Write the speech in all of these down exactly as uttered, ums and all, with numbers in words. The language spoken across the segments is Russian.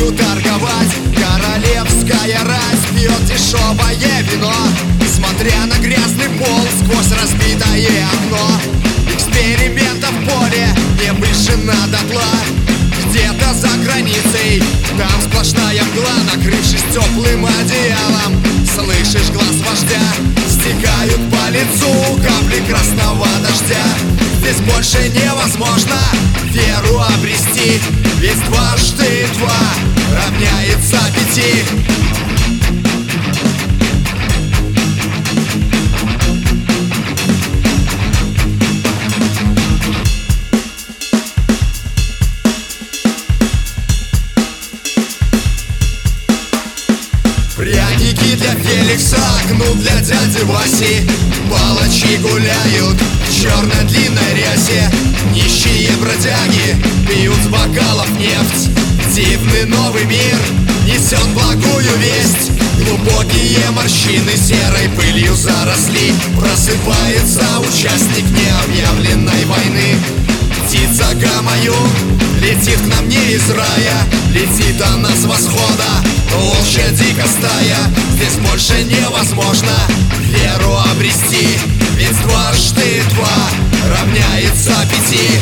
Начинаю торговать. Королевская рать пьет дешевое вино, смотря на грязный пол сквозь разбитое окно. Экспериментов в поле не выжжена дотла. Где-то за границей, там сплошная мгла. Накрывшись теплым одеялом, слышишь глаз вождя. Стекают по лицу капли красного дождя. Здесь больше невозможно веру обрести, ведь дважды два равняется пяти. Пряники для Феликса, кнут для дяди Васи. Палачи гуляют в черной длинной рясе. Нищие бродяги пьют с бокалов нефть. Дивный новый мир несет благую весть. Глубокие морщины серой пылью заросли. Просыпается участник необъявленной войны. Птица Гамаюн летит к нам не из рая, летит она с восхода, волчья дикая стая. Здесь больше невозможно веру обрести, ведь дважды два равняется пяти.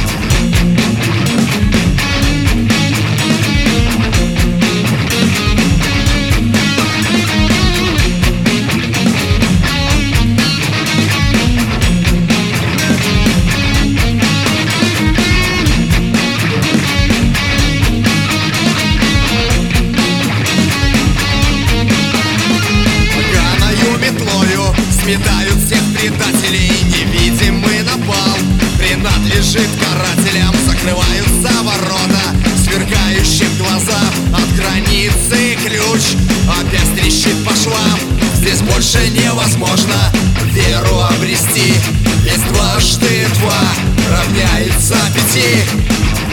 Сметают всех предателей, невидимый напал принадлежит карателям. Закрываются ворота, сверкающие в глаза. От границы ключ опять трещит по швам. Здесь больше невозможно веру обрести, ведь дважды два равняется пяти.